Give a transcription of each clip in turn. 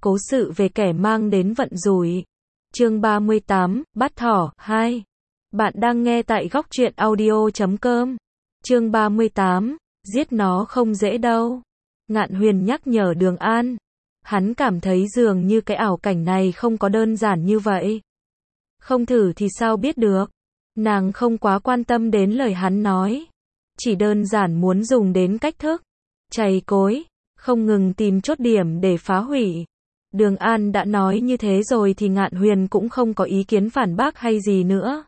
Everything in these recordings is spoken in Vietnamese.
Cố sự về kẻ mang đến vận rủi. Chương 38, Bắt thỏ 2. Bạn đang nghe tại góc truyện audio.com. Chương 38, giết nó không dễ đâu. Ngạn Huyền nhắc nhở Đường An. Hắn cảm thấy dường như cái ảo cảnh này không có đơn giản như vậy. Không thử thì sao biết được. Nàng không quá quan tâm đến lời hắn nói. Chỉ đơn giản muốn dùng đến cách thức chày cối, không ngừng tìm chốt điểm để phá hủy. Đường An đã nói như thế rồi thì Ngạn Huyền cũng không có ý kiến phản bác hay gì nữa.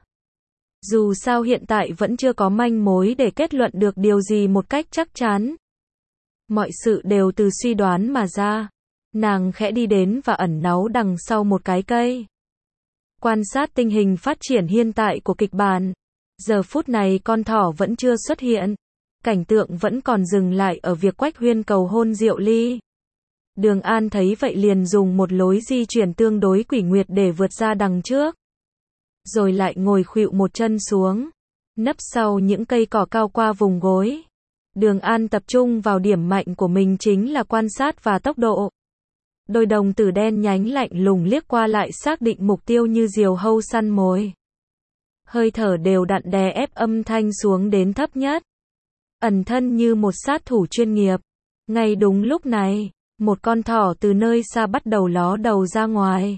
Dù sao hiện tại vẫn chưa có manh mối để kết luận được điều gì một cách chắc chắn. Mọi sự đều từ suy đoán mà ra. Nàng khẽ đi đến và ẩn náu đằng sau một cái cây. Quan sát tình hình phát triển hiện tại của kịch bản. Giờ phút này con thỏ vẫn chưa xuất hiện. Cảnh tượng vẫn còn dừng lại ở việc Quách Huyên cầu hôn Diệu Ly. Đường An thấy vậy liền dùng một lối di chuyển tương đối quỷ nguyệt để vượt ra đằng trước. Rồi lại ngồi khuỵu một chân xuống. Nấp sau những cây cỏ cao qua vùng gối. Đường An tập trung vào điểm mạnh của mình chính là quan sát và tốc độ. Đôi đồng tử đen nhánh lạnh lùng liếc qua lại xác định mục tiêu như diều hâu săn mồi. Hơi thở đều đặn đè ép âm thanh xuống đến thấp nhất. Ẩn thân như một sát thủ chuyên nghiệp. Ngay đúng lúc này, một con thỏ từ nơi xa bắt đầu ló đầu ra ngoài.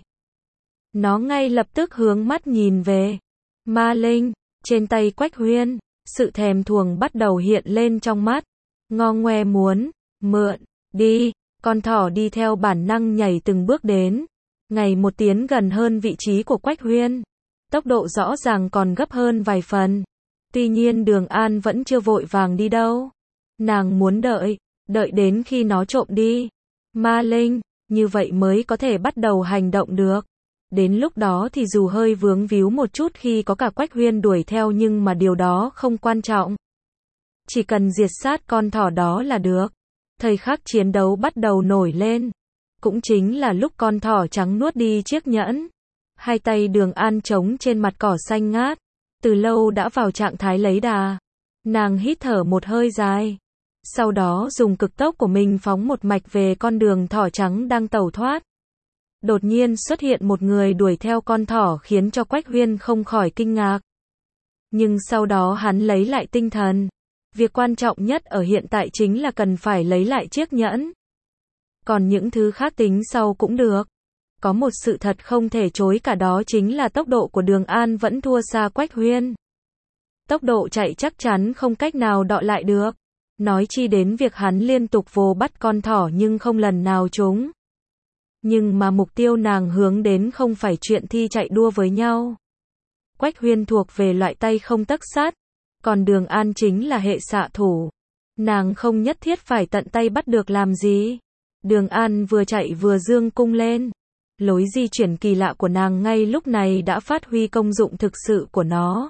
Nó ngay lập tức hướng mắt nhìn về Ma Linh, trên tay Quách Huyên. Sự thèm thuồng bắt đầu hiện lên trong mắt. Ngo ngoe muốn mượn đi. Con thỏ đi theo bản năng nhảy từng bước đến. Ngày một tiến gần hơn vị trí của Quách Huyên. Tốc độ rõ ràng còn gấp hơn vài phần. Tuy nhiên Đường An vẫn chưa vội vàng đi đâu. Nàng muốn đợi đến khi nó trộm đi Ma Linh, như vậy mới có thể bắt đầu hành động được. Đến lúc đó thì dù hơi vướng víu một chút khi có cả Quách Huyên đuổi theo nhưng mà điều đó không quan trọng. Chỉ cần diệt sát con thỏ đó là được. Thời khắc chiến đấu bắt đầu nổi lên. Cũng chính là lúc con thỏ trắng nuốt đi chiếc nhẫn. Hai tay Đường An trống trên mặt cỏ xanh ngát. Từ lâu đã vào trạng thái lấy đà. Nàng hít thở một hơi dài. Sau đó dùng cực tốc của mình phóng một mạch về con đường thỏ trắng đang tẩu thoát. Đột nhiên xuất hiện một người đuổi theo con thỏ khiến cho Quách Huyên không khỏi kinh ngạc. Nhưng sau đó hắn lấy lại tinh thần. Việc quan trọng nhất ở hiện tại chính là cần phải lấy lại chiếc nhẫn. Còn những thứ khác tính sau cũng được. Có một sự thật không thể chối cả đó chính là tốc độ của Đường An vẫn thua xa Quách Huyên. Tốc độ chạy chắc chắn không cách nào đọ lại được. Nói chi đến việc hắn liên tục vồ bắt con thỏ nhưng không lần nào trúng. Nhưng mà mục tiêu nàng hướng đến không phải chuyện thi chạy đua với nhau. Quách Huyên thuộc về loại tay không tấc sắt. Còn Đường An chính là hệ xạ thủ. Nàng không nhất thiết phải tận tay bắt được làm gì. Đường An vừa chạy vừa giương cung lên. Lối di chuyển kỳ lạ của nàng ngay lúc này đã phát huy công dụng thực sự của nó.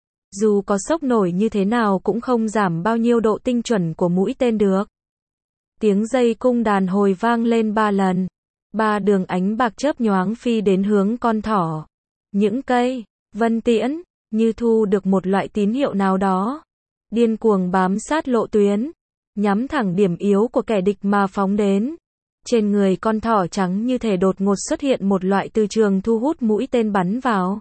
Dù có sốc nổi như thế nào cũng không giảm bao nhiêu độ tinh chuẩn của mũi tên được. Tiếng dây cung đàn hồi vang lên 3 lần. 3 đường ánh bạc chớp nhoáng phi đến hướng con thỏ. Những cây vân tiễn như thu được một loại tín hiệu nào đó. Điên cuồng bám sát lộ tuyến. Nhắm thẳng điểm yếu của kẻ địch mà phóng đến. Trên người con thỏ trắng như thể đột ngột xuất hiện một loại từ trường thu hút mũi tên bắn vào.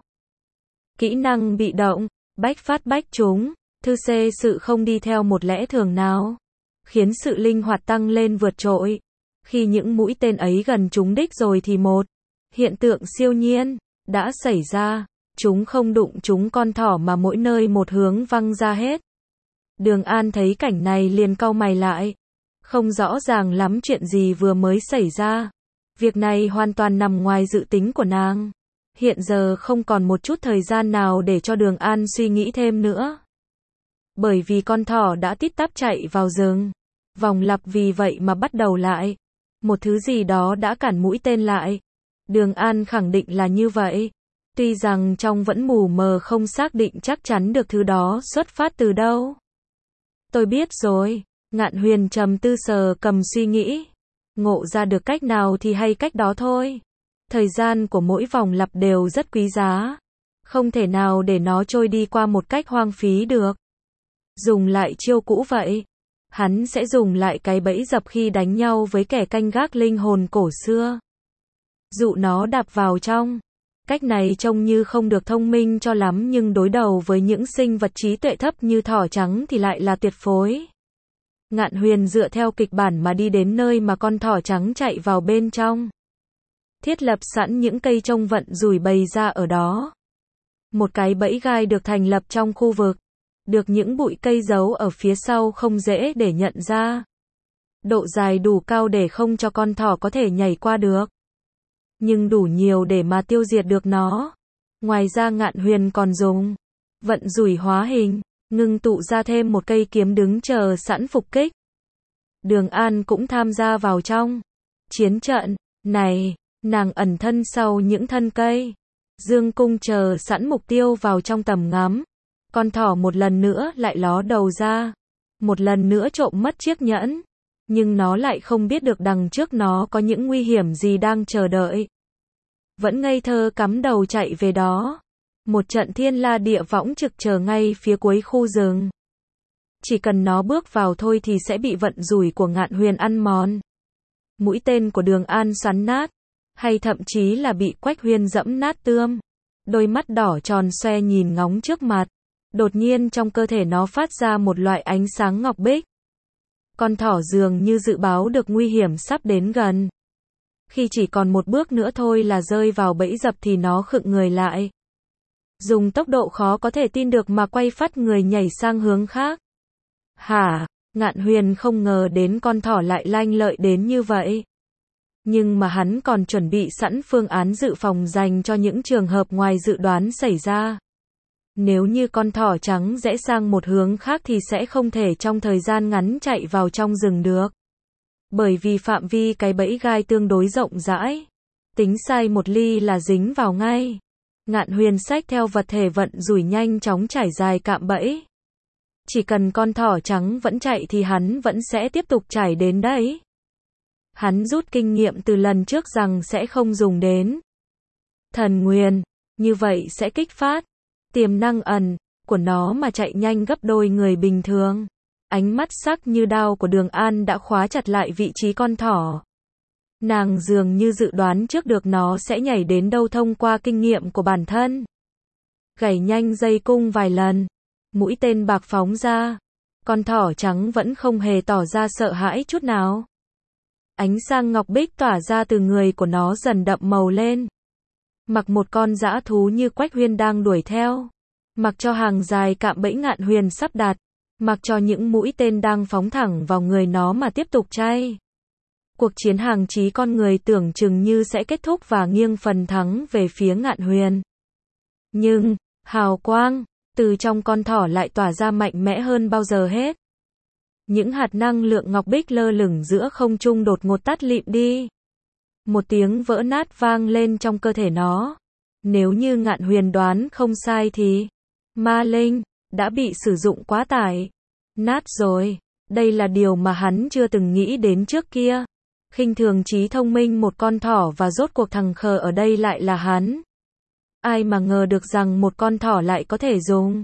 Kỹ năng bị động, bách phát bách trúng, thư xê sự không đi theo một lẽ thường nào. Khiến sự linh hoạt tăng lên vượt trội. Khi những mũi tên ấy gần trúng đích rồi thì một hiện tượng siêu nhiên đã xảy ra. Chúng không đụng trúng con thỏ mà mỗi nơi một hướng văng ra hết. Đường An thấy cảnh này liền cau mày lại. Không rõ ràng lắm chuyện gì vừa mới xảy ra. Việc này hoàn toàn nằm ngoài dự tính của nàng. Hiện giờ không còn một chút thời gian nào để cho Đường An suy nghĩ thêm nữa. Bởi vì con thỏ đã tít tắp chạy vào rừng. Vòng lặp vì vậy mà bắt đầu lại. Một thứ gì đó đã cản mũi tên lại. Đường An khẳng định là như vậy. Tuy rằng trong vẫn mù mờ không xác định chắc chắn được thứ đó xuất phát từ đâu. Tôi biết rồi. Ngạn Huyền trầm tư sờ cầm suy nghĩ. Ngộ ra được cách nào thì hay cách đó thôi. Thời gian của mỗi vòng lặp đều rất quý giá. Không thể nào để nó trôi đi qua một cách hoang phí được. Dùng lại chiêu cũ vậy. Hắn sẽ dùng lại cái bẫy dập khi đánh nhau với kẻ canh gác linh hồn cổ xưa. dụ nó đạp vào trong. Cách này trông như không được thông minh cho lắm nhưng đối đầu với những sinh vật trí tuệ thấp như thỏ trắng thì lại là tuyệt phối. Ngạn Huyền dựa theo kịch bản mà đi đến nơi mà con thỏ trắng chạy vào bên trong. Thiết lập sẵn những cây trông vận rủi bày ra ở đó. Một cái bẫy gai được thành lập trong khu vực. Được những bụi cây giấu ở phía sau không dễ để nhận ra. Độ dài đủ cao để không cho con thỏ có thể nhảy qua được. Nhưng đủ nhiều để mà tiêu diệt được nó. Ngoài ra Ngạn Huyền còn dùng vận rủi hóa hình, ngưng tụ ra thêm một cây kiếm đứng chờ sẵn phục kích. Đường An cũng tham gia vào trong chiến trận này, nàng ẩn thân sau những thân cây. Dương cung chờ sẵn mục tiêu vào trong tầm ngắm. Con thỏ một lần nữa lại ló đầu ra. Một lần nữa trộm mất chiếc nhẫn. Nhưng nó lại không biết được đằng trước nó có những nguy hiểm gì đang chờ đợi. Vẫn ngây thơ cắm đầu chạy về đó. Một trận thiên la địa võng trực chờ ngay phía cuối khu rừng. Chỉ cần nó bước vào thôi thì sẽ bị vận rủi của Ngạn Huyền ăn mòn. Mũi tên của Đường An xoắn nát. Hay thậm chí là bị Quách Huyên dẫm nát tươm. Đôi mắt đỏ tròn xoe nhìn ngóng trước mặt. Đột nhiên trong cơ thể nó phát ra một loại ánh sáng ngọc bích. Con thỏ dường như dự báo được nguy hiểm sắp đến gần. Khi chỉ còn một bước nữa thôi là rơi vào bẫy dập thì nó khựng người lại. Dùng tốc độ khó có thể tin được mà quay phắt người nhảy sang hướng khác. Hả? Ngạn Huyền không ngờ đến con thỏ lại lanh lợi đến như vậy. Nhưng mà hắn còn chuẩn bị sẵn phương án dự phòng dành cho những trường hợp ngoài dự đoán xảy ra. Nếu như con thỏ trắng rẽ sang một hướng khác thì sẽ không thể trong thời gian ngắn chạy vào trong rừng được. Bởi vì phạm vi cái bẫy gai tương đối rộng rãi. Tính sai một ly là dính vào ngay. Ngạn Huyền xách theo vật thể vận rủi nhanh chóng trải dài cạm bẫy. Chỉ cần con thỏ trắng vẫn chạy thì hắn vẫn sẽ tiếp tục trải đến đấy. Hắn rút kinh nghiệm từ lần trước rằng sẽ không dùng đến thần nguyên, như vậy sẽ kích phát tiềm năng ẩn của nó mà chạy nhanh gấp đôi người bình thường. Ánh mắt sắc như đao của Đường An đã khóa chặt lại vị trí con thỏ. Nàng dường như dự đoán trước được nó sẽ nhảy đến đâu thông qua kinh nghiệm của bản thân. Gảy nhanh dây cung vài lần, mũi tên bạc phóng ra. Con thỏ trắng vẫn không hề tỏ ra sợ hãi chút nào. Ánh sáng ngọc bích tỏa ra từ người của nó dần đậm màu lên. Mặc một con dã thú như Quách Huyên đang đuổi theo. Mặc cho hàng dài cạm bẫy Ngạn Huyền sắp đặt. Mặc cho những mũi tên đang phóng thẳng vào người nó mà tiếp tục chay. Cuộc chiến hàng chí con người tưởng chừng như sẽ kết thúc và nghiêng phần thắng về phía Ngạn Huyền. Nhưng, hào quang từ trong con thỏ lại tỏa ra mạnh mẽ hơn bao giờ hết. Những hạt năng lượng ngọc bích lơ lửng giữa không trung đột ngột tắt lịm đi. Một tiếng vỡ nát vang lên trong cơ thể nó. Nếu như Ngạn Huyền đoán không sai thì ma linh đã bị sử dụng quá tải. Nát rồi. Đây là điều mà hắn chưa từng nghĩ đến trước kia. Khinh thường trí thông minh một con thỏ và rốt cuộc thằng khờ ở đây lại là hắn. Ai mà ngờ được rằng một con thỏ lại có thể dùng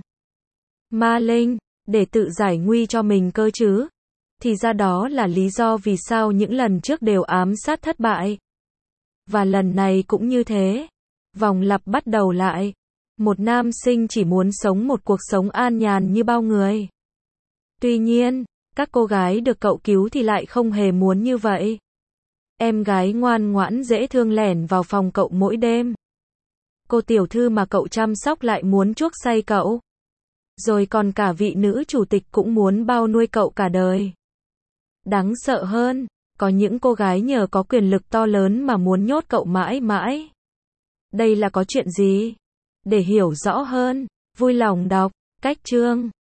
ma linh để tự giải nguy cho mình cơ chứ. Thì ra đó là lý do vì sao những lần trước đều ám sát thất bại. Và lần này cũng như thế. Vòng lặp bắt đầu lại. Một nam sinh chỉ muốn sống một cuộc sống an nhàn như bao người. Tuy nhiên, các cô gái được cậu cứu thì lại không hề muốn như vậy. Em gái ngoan ngoãn dễ thương lẻn vào phòng cậu mỗi đêm. Cô tiểu thư mà cậu chăm sóc lại muốn chuốc say cậu. Rồi còn cả vị nữ chủ tịch cũng muốn bao nuôi cậu cả đời. Đáng sợ hơn, có những cô gái nhờ có quyền lực to lớn mà muốn nhốt cậu mãi mãi. Đây là có chuyện gì? Để hiểu rõ hơn, vui lòng đọc cách chương